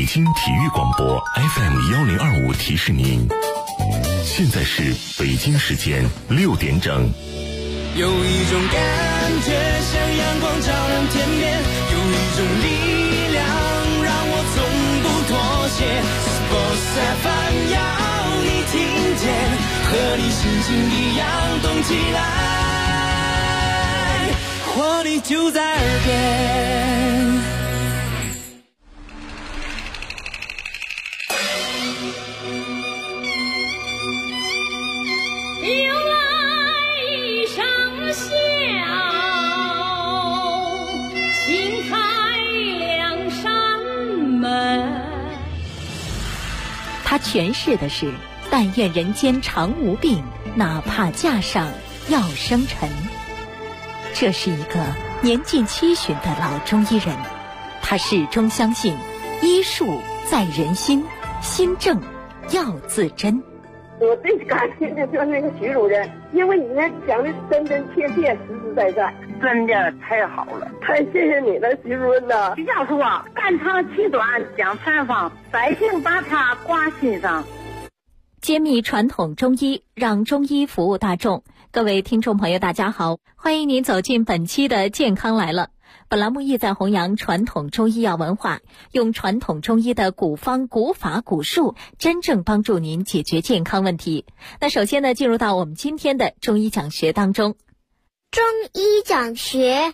京体育广播 FM1025提示您，现在是北京时间6点整。 有一种感觉像阳光照亮天边，有一种力量让我从不妥协。Sports FM 要你听见，和你心情一样动起来，活力就在耳边。 他诠释的是但愿人间常无病，哪怕架上要生尘。这是一个年近70的老中医人，他始终相信医术在人心，心正要自珍。 我最感谢的就是那个徐主任，因为你那讲的真真切切，实实在在， 真的太好了， 太谢谢你了，徐主任呐！ 徐教授啊，肝肠气短讲参方，百姓把它挂心上。 揭秘传统中医，让中医服务大众。各位听众朋友大家好，欢迎您走进本期的健康来了。本栏目意在弘扬传统中医药文化，用传统中医的古方、古法、古术，真正帮助您解决健康问题。那首先呢，进入到我们今天的中医讲学当中。 中医讲学，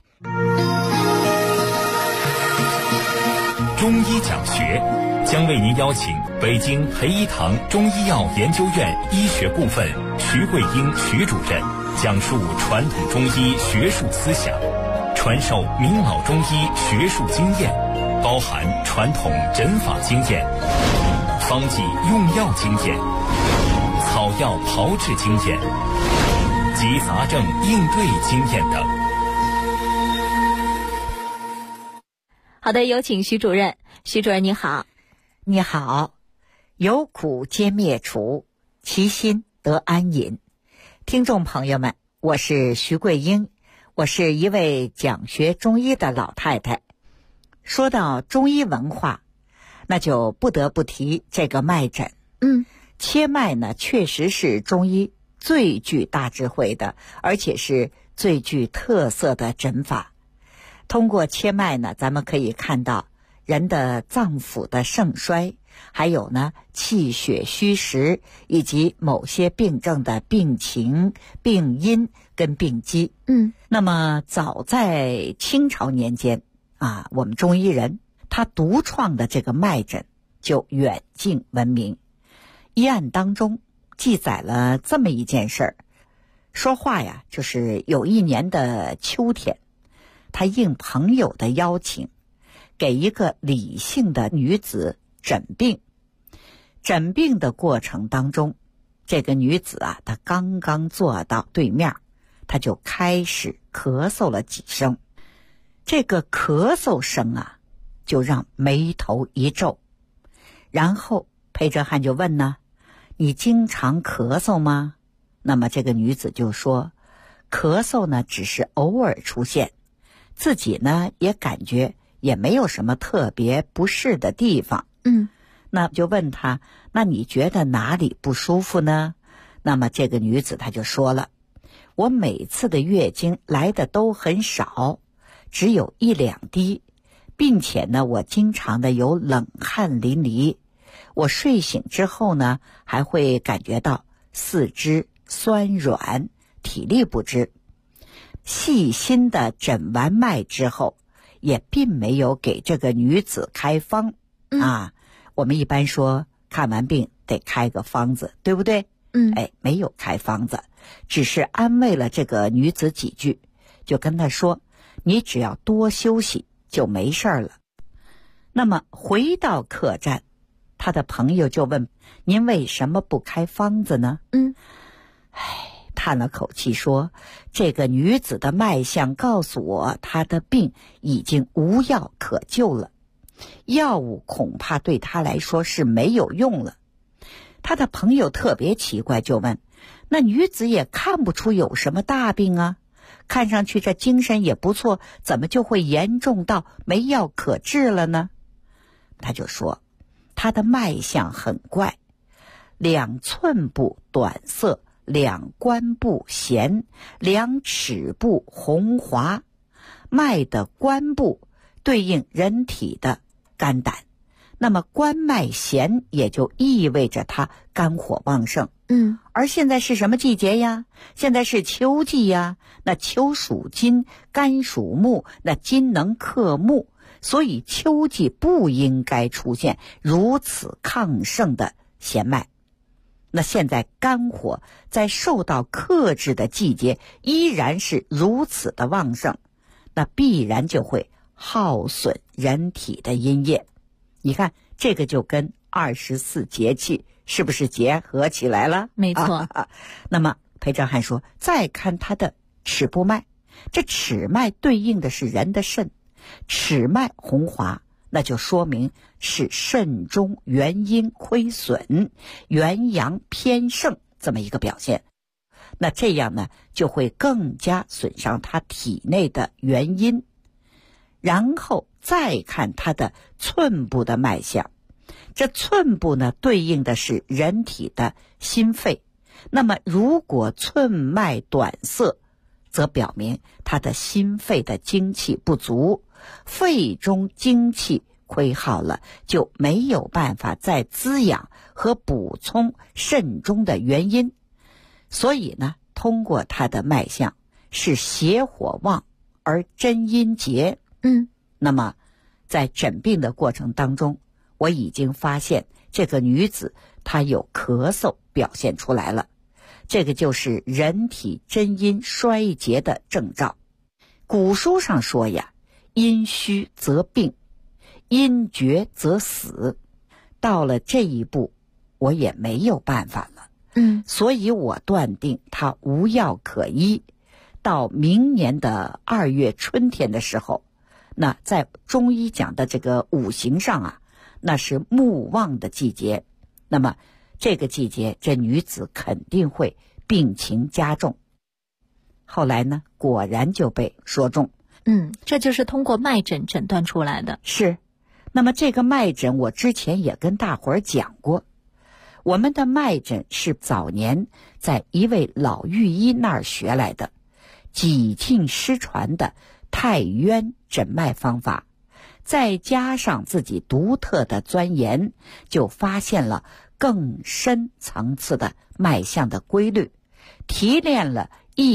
中医讲学将为您邀请北京培一堂中医药研究院医学部分徐桂英徐主任讲述传统中医学术思想，传授名老中医学术经验，包含传统诊法经验、方剂用药经验、草药炮制经验及杂症应对经验等。 好的，有请徐主任。徐主任你好。 你好，有苦皆灭除，其心得安隐。听众朋友们，我是徐桂英，我是一位讲学中医的老太太。说到中医文化，那就不得不提这个脉诊。切脉呢，确实是中医最具大智慧的，而且是最具特色的诊法。通过切脉呢，咱们可以看到人的脏腑的盛衰，还有呢气血虚实，以及某些病症的病情、病因跟病机。那么早在清朝年间啊，我们中医人他独创的这个脉诊就远近闻名。医案当中记载了这么一件事儿，说话呀，就是有一年的秋天，他应朋友的邀请，给一个李姓的女子诊病。诊病的过程当中，这个女子啊，她刚刚坐到对面，她就开始咳嗽了几声。这个咳嗽声啊，就让眉头一皱。然后裴哲汉就问呢，你经常咳嗽吗？那么这个女子就说，咳嗽呢只是偶尔出现，自己呢也感觉也没有什么特别不适的地方。那就问他，那你觉得哪里不舒服呢？那么这个女子她就说了，我每次的月经来的都很少，只有1、2滴，并且呢我经常的有冷汗淋漓，我睡醒之后呢还会感觉到四肢酸软，体力不支。细心的诊完脉之后，也并没有给这个女子开方。我们一般说看完病得开个方子，对不对？没有开方子，只是安慰了这个女子几句，就跟她说，你只要多休息就没事了。那么回到客栈，他的朋友就问，您为什么不开方子呢？叹了口气说，这个女子的脉象告诉我，她的病已经无药可救了，药物恐怕对她来说是没有用了。他的朋友特别奇怪，就问，那女子也看不出有什么大病啊，看上去这精神也不错，怎么就会严重到没药可治了呢？他就说， 他的脉象很怪，2寸部短涩，2关部弦，2尺部红滑。脉的关部对应人体的肝胆，那么关脉弦也就意味着它肝火旺盛。而现在是什么季节呀？现在是秋季呀。那秋属金，肝属木，那金能克木，所以秋季不应该出现如此亢盛的弦脉。那现在肝火在受到克制的季节依然是如此的旺盛，那必然就会耗损人体的阴液。你看这个就跟24节气是不是结合起来了？ 没错。 那么裴兆汉说，再看他的尺部脉，这尺脉对应的是人的肾，尺脉红滑，那就说明是肾中元阴亏损，元阳偏盛这么一个表现。那这样呢，就会更加损伤他体内的元阴。然后再看他的寸部的脉象，这寸部呢对应的是人体的心肺，那么如果寸脉短涩，则表明他的心肺的精气不足，肺中精气亏耗了，就没有办法再滋养和补充肾中的元阴。所以呢，通过他的脉象是邪火旺而真阴结。那么在诊病的过程当中，我已经发现这个女子她有咳嗽表现出来了，这个就是人体真阴衰竭的征兆。古书上说呀，阴虚则病，阴厥则死。到了这一步，我也没有办法了。所以我断定她无药可医。到明年的2月春天的时候，那在中医讲的这个五行上啊，那是木旺的季节，那么这个季节这女子肯定会病情加重。后来呢，果然就被说中。 这就是通过脉诊诊断出来的。 是。那么这个脉诊我之前也跟大伙儿讲过，我们的脉诊是早年在一位老御医那儿学来的，几近失传的太渊诊脉方法，再加上自己独特的钻研，就发现了更深层次的脉象的规律，提炼了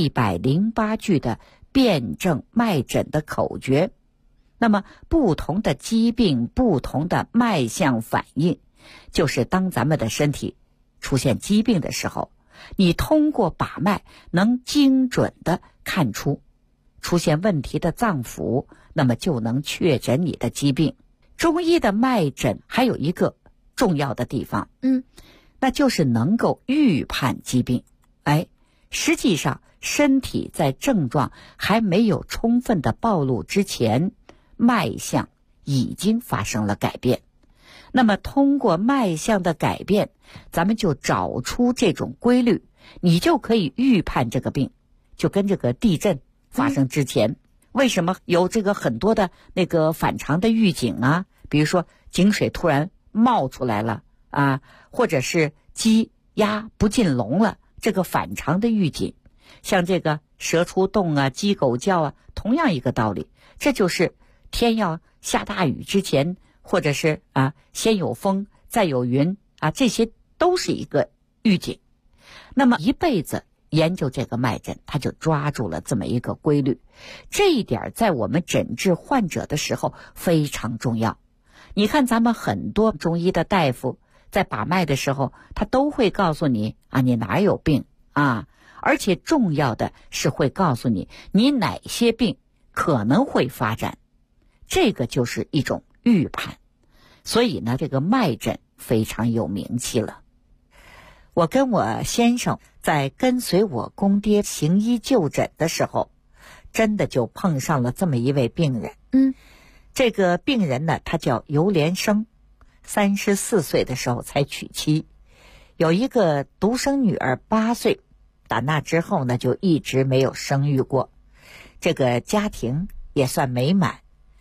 108句的辨证脉诊的口诀。那么不同的疾病，不同的脉象反应，就是当咱们的身体出现疾病的时候，你通过把脉能精准地看出出现问题的脏腑，那么就能确诊你的疾病。中医的脉诊还有一个重要的地方，那就是能够预判疾病。实际上身体在症状还没有充分的暴露之前，脉象已经发生了改变。那么通过脉象的改变，咱们就找出这种规律，你就可以预判这个病。就跟这个地震发生之前，为什么有这个很多的那个反常的预警啊？比如说井水突然冒出来了啊，或者是鸡鸭不进笼了，这个反常的预警。像这个蛇出洞啊，鸡狗叫啊，同样一个道理，这就是天要下大雨之前，或者是先有风再有云啊，这些都是一个预警。那么一辈子研究这个脉诊，他就抓住了这么一个规律，这一点在我们诊治患者的时候非常重要。你看咱们很多中医的大夫在把脉的时候，他都会告诉你你哪有病啊，而且重要的是会告诉你哪些病可能会发展，这个就是一种预判。所以呢，这个脉诊非常有名气了。我跟我先生在跟随我公爹行医就诊的时候，真的就碰上了这么一位病人。这个病人呢，他叫尤连生，34岁的时候才娶妻，有一个独生女儿8岁，打那之后呢，就一直没有生育过。这个家庭也算美满。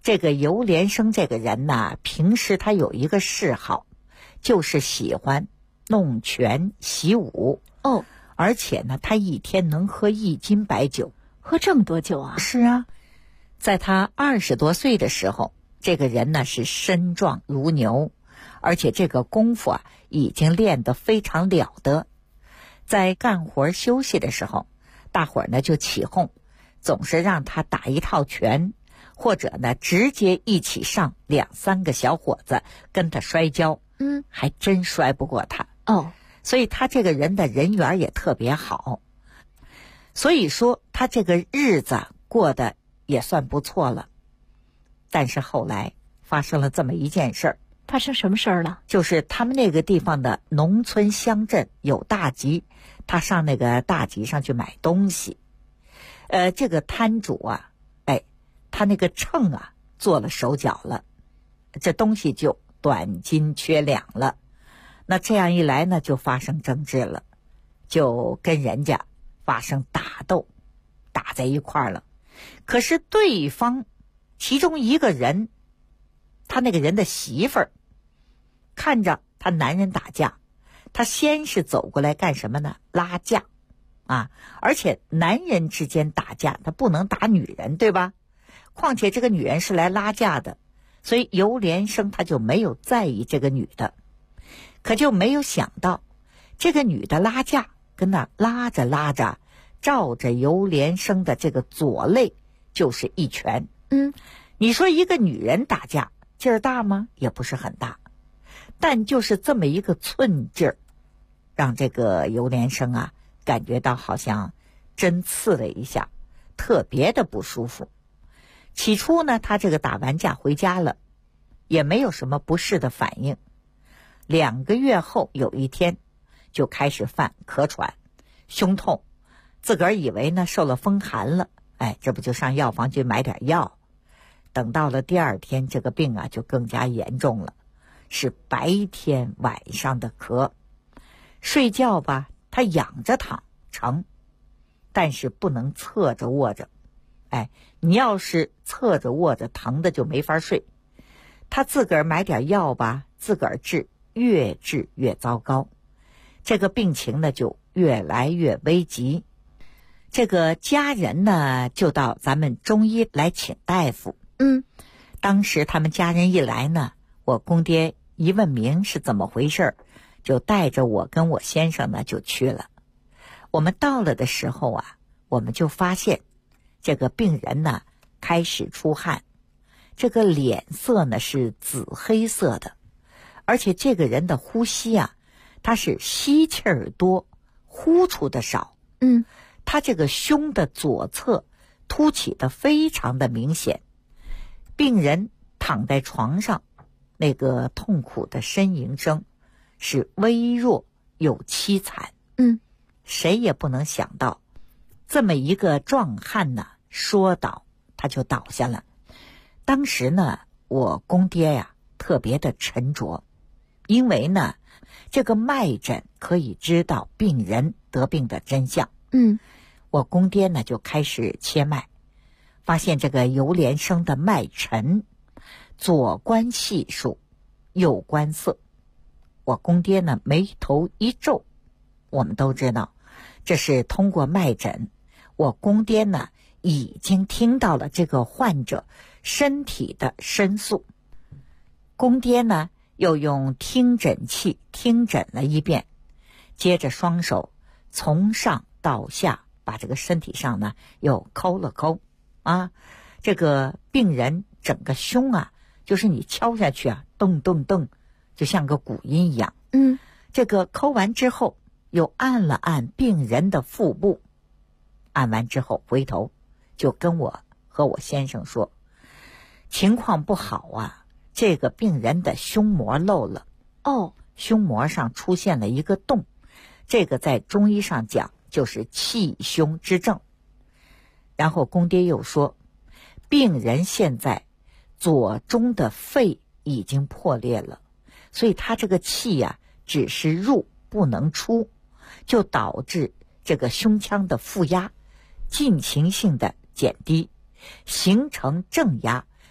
这个尤连生这个人呢，平时他有一个嗜好，就是喜欢弄拳习武。 哦， 而且呢，他一天能喝1斤白酒。 喝这么多酒啊？ 是啊，在他20多岁的时候，这个人呢是身壮如牛，而且这个功夫啊已经练得非常了得。在干活休息的时候，大伙儿呢就起哄，总是让他打一套拳，或者呢直接一起上2、3个小伙子跟他摔跤。还真摔不过他。 哦， 所以他这个人的人缘也特别好，所以说他这个日子过得也算不错了。但是后来发生了这么一件事儿。 发生什么事儿了？ 就是他们那个地方的农村乡镇有大集，他上那个大集上去买东西。这个摊主啊，他那个秤啊做了手脚了，这东西就短斤缺两了。那这样一来呢，就发生争执了，就跟人家发生打斗，打在一块儿了。可是对方其中一个人，他那个人的媳妇儿看着他男人打架，他先是走过来干什么呢？拉架啊！而且男人之间打架，他不能打女人，对吧？况且这个女人是来拉架的，所以尤连生他就没有在意这个女的。可就没有想到，这个女的拉架，跟那拉着拉着，照着尤连生的这个左肋就是一拳。你说一个女人打架劲儿大吗？也不是很大，但就是这么一个寸劲儿，让这个尤连生啊感觉到好像针刺了一下，特别的不舒服。起初呢，他这个打完架回家了，也没有什么不适的反应。2个月后有一天就开始犯咳喘、胸痛，自个儿以为呢受了风寒了，这不就上药房去买点药。等到了第2天，这个病啊就更加严重了，是白天晚上的咳。睡觉吧，他仰着躺成，但是不能侧着卧着。你要是侧着卧着，疼的就没法睡。他自个儿买点药吧，自个儿治，越治越糟糕，这个病情呢就越来越危急。这个家人呢就到咱们中医来请大夫。当时他们家人一来呢，我公爹一问明是怎么回事，就带着我跟我先生呢就去了。我们到了的时候啊，我们就发现这个病人呢开始出汗，这个脸色呢是紫黑色的，而且这个人的呼吸啊，他是吸气儿多，呼出的少。他这个胸的左侧凸起的非常的明显。病人躺在床上，那个痛苦的呻吟声是微弱又凄惨。谁也不能想到，这么一个壮汉呢，说倒他就倒下了。当时呢，我公爹呀特别的沉着，因为呢，这个脉诊可以知道病人得病的真相。我公爹呢就开始切脉，发现这个尤连生的脉沉，左关细数，右关涩。我公爹呢眉头一皱，我们都知道，这是通过脉诊，我公爹呢已经听到了这个患者身体的申诉。公爹呢又用听诊器听诊了一遍，接着双手从上到下把这个身体上呢又抠了抠啊，这个病人整个胸啊，就是你敲下去啊，咚咚咚，就像个鼓音一样。这个抠完之后又按了按病人的腹部，按完之后回头就跟我和我先生说，情况不好啊，这个病人的胸膜漏了。胸膜上出现了一个洞，这个在中医上讲就是气胸之症。然后公爹又说，病人现在左中的肺已经破裂了，所以他这个气呀只是入不能出，就导致这个胸腔的负压进行性的减低，形成正压，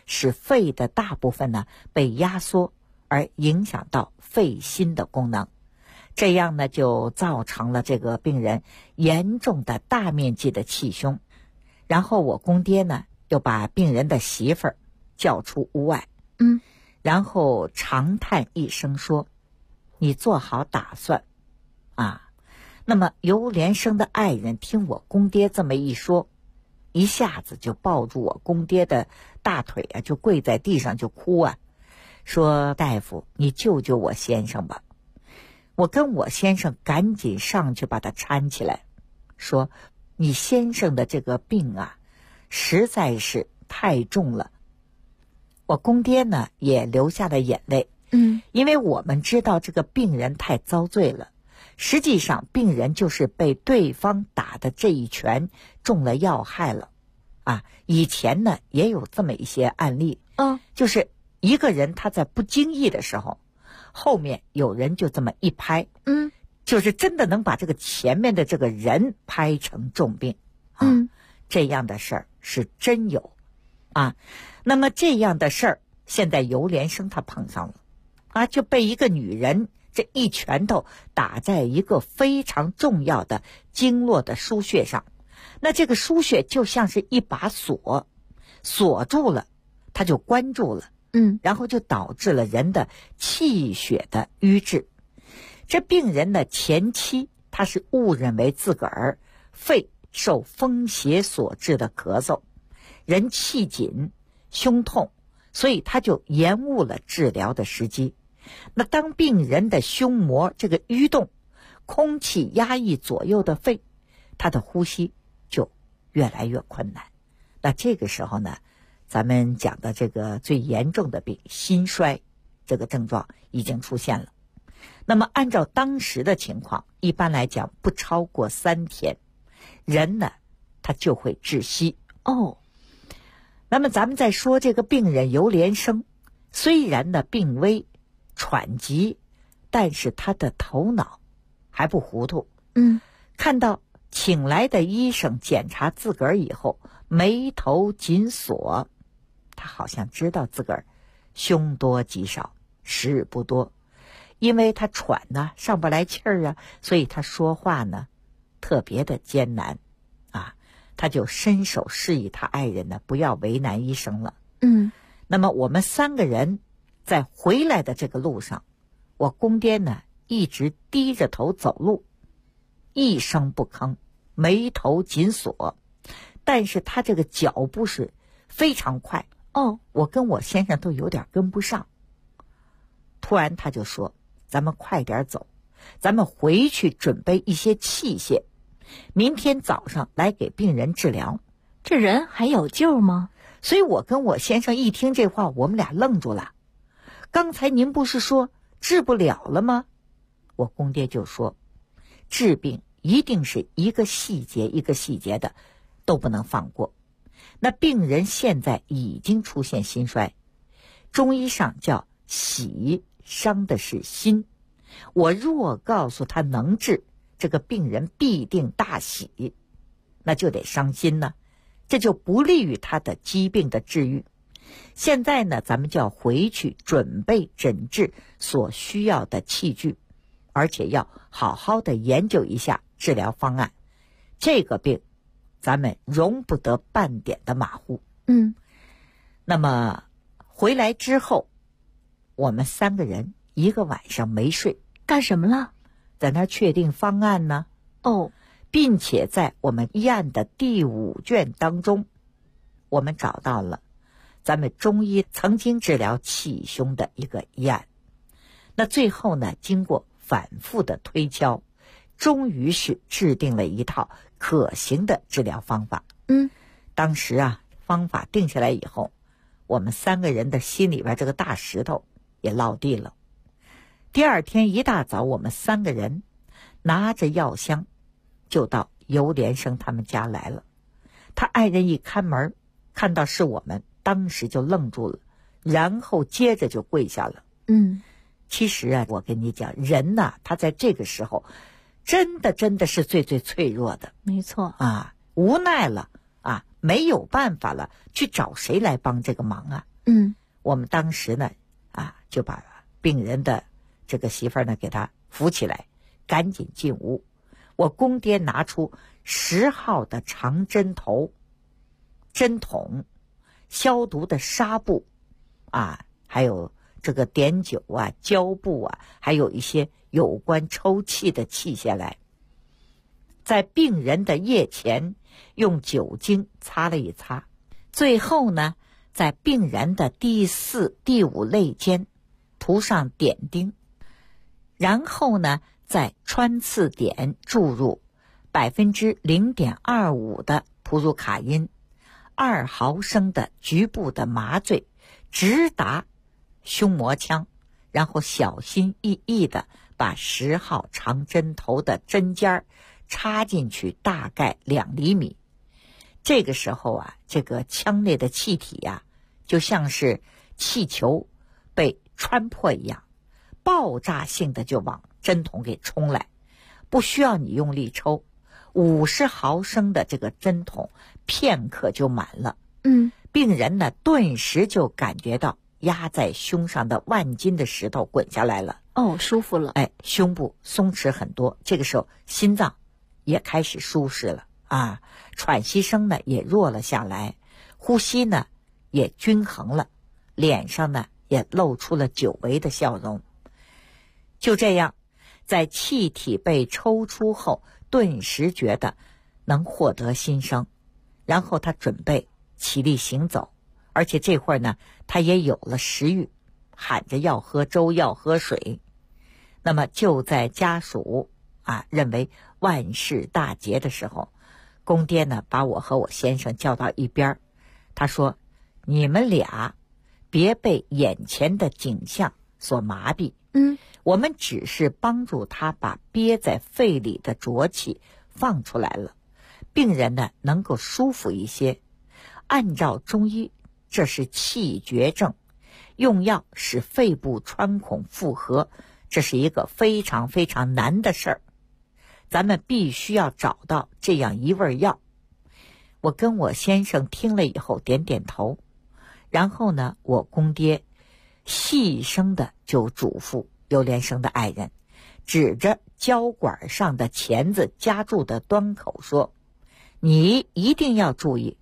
使肺的大部分呢被压缩，而影响到肺心的功能。这样呢就造成了这个病人严重的大面积的气胸。然后我公爹呢又把病人的媳妇儿叫出屋外，然后长叹一声说：“你做好打算啊。”那么尤连生的爱人听我公爹这么一说，一下子就抱住我公爹的大腿啊，就跪在地上就哭啊，说：“大夫，你救救我先生吧。”我跟我先生赶紧上去把他搀起来，说：“你先生的这个病啊，实在是太重了。”我公爹呢也流下了眼泪，因为我们知道这个病人太遭罪了。实际上病人就是被对方打的这一拳中了要害了啊！以前呢也有这么一些案例，就是一个人他在不经意的时候，后面有人就这么一拍，就是真的能把这个前面的这个人拍成重病啊！这样的事儿是真有啊。那么这样的事儿现在尤连生他碰上了啊，就被一个女人这一拳头打在一个非常重要的经络的腧穴上，那这个腧穴就像是一把锁，锁住了，它就关住了，然后就导致了人的气血的瘀滞。这病人的前期他是误认为自个儿肺受风邪所致的咳嗽，人气紧胸痛，所以他就延误了治疗的时机。那当病人的胸膜这个淤动，空气压抑左右的肺，他的呼吸就越来越困难。那这个时候呢，咱们讲的这个最严重的病心衰这个症状已经出现了。那么按照当时的情况，一般来讲不超过3天，人呢他就会窒息。那么咱们再说这个病人尤连生，虽然呢病危喘急，但是他的头脑还不糊涂。看到请来的医生检查自个儿以后，眉头紧锁，他好像知道自个儿凶多吉少，时日不多。因为他喘呢，上不来气儿啊，所以他说话呢特别的艰难啊。他就伸手示意他爱人呢不要为难医生了。那么我们3个人在回来的这个路上，我公爹呢一直低着头走路，一声不吭，眉头紧锁，但是他这个脚步是非常快，我跟我先生都有点跟不上。突然他就说：“咱们快点走，咱们回去准备一些器械，明天早上来给病人治疗。” 这人还有救吗？ 所以我跟我先生一听这话，我们俩愣住了。刚才您不是说治不了了吗？我公爹就说，治病一定是一个细节一个细节的，都不能放过。那病人现在已经出现心衰，中医上叫喜，伤的是心。我若告诉他能治，这个病人必定大喜，那就得伤心呢，这就不利于他的疾病的治愈。现在呢，咱们就要回去准备诊治所需要的器具，而且要好好的研究一下治疗方案。这个病咱们容不得半点的马虎。那么回来之后，我们3个人一个晚上没睡。 干什么了？ 在那儿确定方案呢。并且在我们医案的第5卷当中，我们找到了咱们中医曾经治疗气胸的一个医案。那最后呢，经过反复的推敲，终于是制定了一套可行的治疗方法。当时啊，方法定下来以后，我们3个人的心里边这个大石头也落地了。第2天一大早，我们3个人拿着药箱就到尤连生他们家来了。他爱人一开门，看到是我们，当时就愣住了，然后接着就跪下了。其实啊，我跟你讲，人呐，他在这个时候真的是最脆弱的。 没错啊，无奈了啊，没有办法了，去找谁来帮这个忙啊？ 我们当时呢就把病人的这个媳妇儿呢给他扶起来，赶紧进屋。我公爹拿出10号的长针头、针筒、消毒的纱布还有这个碘酒胶布还有一些有关抽气的器械来，在病人的腋前用酒精擦了一擦，最后呢在病人的第4、第5肋间涂上点滴，然后呢再穿刺点注入0.25%的普鲁卡因，2毫升的局部的麻醉，直达胸膜腔，然后小心翼翼地把10号长针头的针尖插进去大概2厘米。这个时候这个腔内的气体就像是气球被穿破一样，爆炸性的就往针筒给冲来，不需要你用力抽，50毫升的这个针筒片刻就满了。病人呢顿时就感觉到压在胸上的万斤的石头滚下来了。 舒服了。 胸部松弛很多，这个时候心脏也开始舒适了喘息声呢也弱了下来，呼吸呢也均衡了，脸上呢也露出了久违的笑容。就这样，在气体被抽出后，顿时觉得能获得新生，然后他准备起立行走，而且这会儿呢他也有了食欲，喊着要喝粥要喝水。那么就在家属认为万事大吉的时候，公爹呢把我和我先生叫到一边，他说，你们俩别被眼前的景象所麻痹，我们只是帮助他把憋在肺里的浊气放出来了，病人呢能够舒服一些。按照中医，这是气绝症，用药使肺部穿孔复合，这是一个非常非常难的事儿，咱们必须要找到这样一味药。我跟我先生听了以后点点头，然后呢我公爹细声的就嘱咐尤连生的爱人，指着胶管上的钳子夹住的端口说，你一定要注意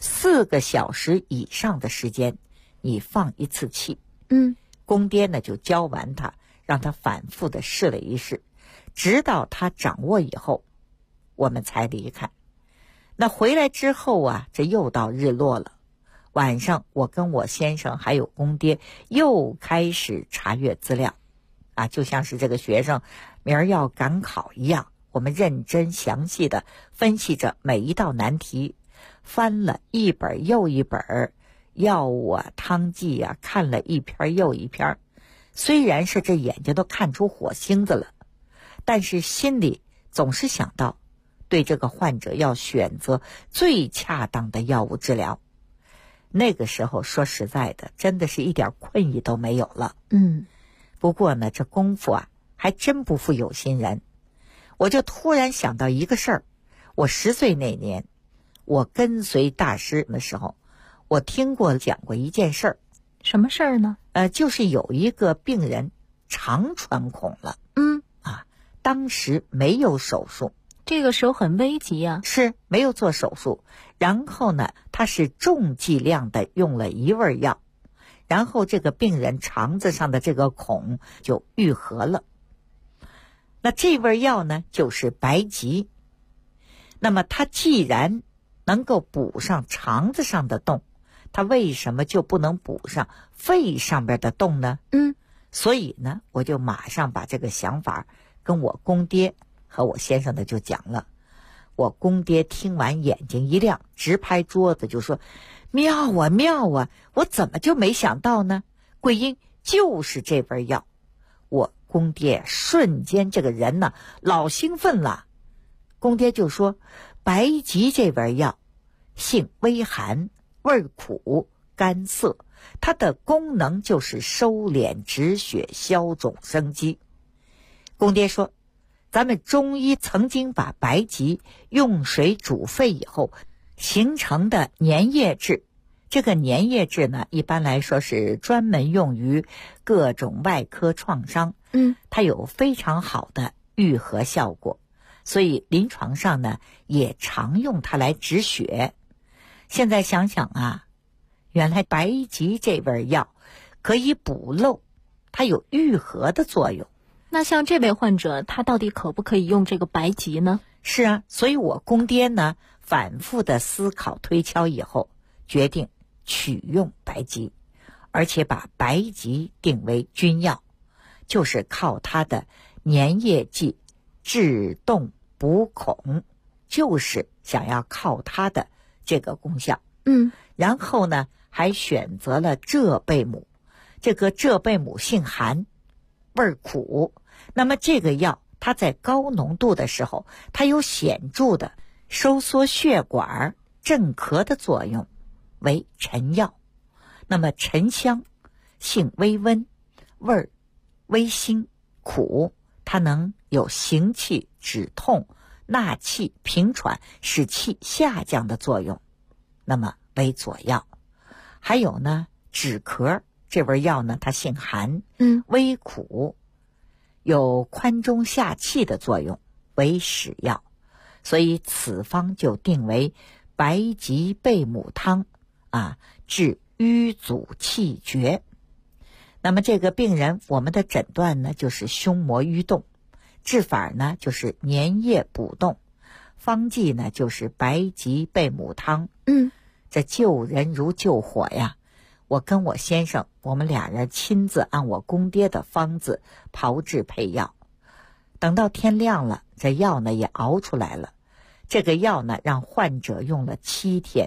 4个小时以上的时间你放一次气。公爹呢就教完他，让他反复的试了一试，直到他掌握以后我们才离开。那回来之后这又到日落了，晚上我跟我先生还有公爹又开始查阅资料就像是这个学生明儿要赶考一样，我们认真详细的分析着每一道难题，翻了一本又一本，药物汤剂看了一篇又一篇。虽然是这眼睛都看出火星子了，但是心里总是想到对这个患者要选择最恰当的药物治疗。那个时候说实在的，真的是一点困意都没有了。不过呢这功夫还真不负有心人，我就突然想到一个事儿。我10岁那年，我跟随大师的时候，我听过讲过一件事儿。 什么事儿呢？ 就是有一个病人肠穿孔了。当时没有手术， 这个时候很危急是没有做手术。然后呢他是重剂量的用了一味药，然后这个病人肠子上的这个孔就愈合了。那这味药呢就是白及。那么他既然能够补上肠子上的洞，他为什么就不能补上肺上边的洞呢？所以呢我就马上把这个想法跟我公爹和我先生的就讲了。我公爹听完眼睛一亮，直拍桌子就说，妙妙我怎么就没想到呢？桂英就是这味药。我公爹瞬间这个人呢老兴奋了。公爹就说，白及这味药性微寒，味苦，干涩，它的功能就是收敛止血，消肿生肌。公爹说，咱们中医曾经把白及用水煮沸以后形成的粘液质， 这个粘液质呢，一般来说是专门用于各种外科创伤，它有非常好的愈合效果，所以临床上呢也常用它来止血。现在想想啊，原来白及这味药可以补漏，它有愈合的作用。 那像这位患者，他到底可不可以用这个白及呢？ 是啊，所以我公爹呢反复的思考推敲以后，决定取用白及，而且把白及定为君药，就是靠它的粘液剂治冻补孔，就是想要靠它的这个功效。然后呢还选择了浙贝母，这个浙贝母性寒，味儿苦，那么这个药它在高浓度的时候，它有显著的收缩血管镇咳的作用，为沉药。那么沉香，性微温，味儿微辛苦，它能有行气止痛纳气平喘使气下降的作用，那么为佐药。还有呢止咳，这味药呢它性寒，微苦，有宽中下气的作用，为使药。所以此方就定为白及贝母汤治瘀阻气绝。那么这个病人我们的诊断呢就是胸膜淤动，治法呢就是粘液补冻，方剂呢就是白及贝母汤。这救人如救火呀。我跟我先生，我们俩人亲自按我公爹的方子炮制配药。等到天亮了，这药呢也熬出来了。这个药呢让患者用了7天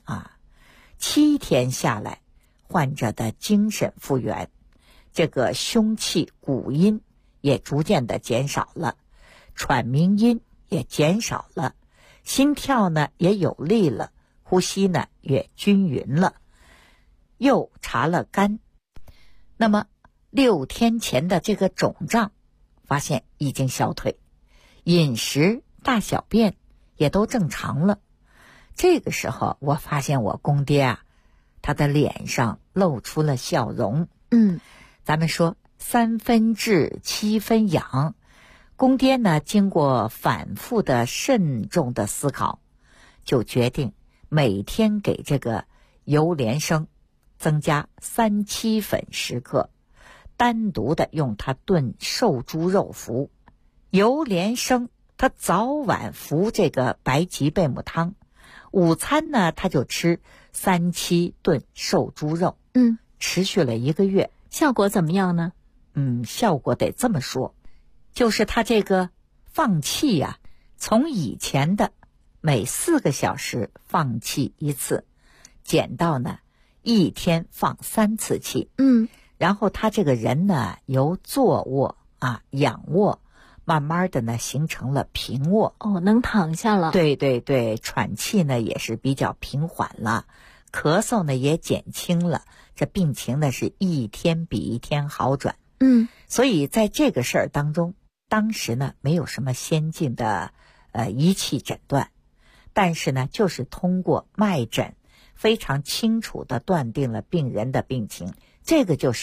，7天下来，患者的精神复原，这个胸气鼓音也逐渐的减少了，喘鸣音也减少了，心跳呢也有力了，呼吸呢也均匀了，又查了肝。那么6天前的这个肿胀发现已经消退，饮食大小便也都正常了。这个时候我发现我公爹他的脸上露出了笑容。咱们说3分治7分养，公爹呢经过反复的慎重的思考，就决定每天给这个油莲生增加3七粉10克，单独的用它炖瘦猪肉服。油莲生他早晚服这个白及贝母汤，午餐呢他就吃3七炖瘦猪肉。持续了1个月。 效果怎么样呢？ 效果得这么说，就是他这个放气从以前的每4个小时放气1次，减到呢1天放3次气。然后他这个人呢由坐卧仰卧，慢慢的呢形成了平卧。 能躺下了。 对对对，喘气呢也是比较平缓了，咳嗽呢也减轻了，这病情呢是1天比1天好转。所以在这个事儿当中，当时呢没有什么先进的仪器诊断，但是呢就是通过脉诊非常清楚地断定了病人的病情，这个就是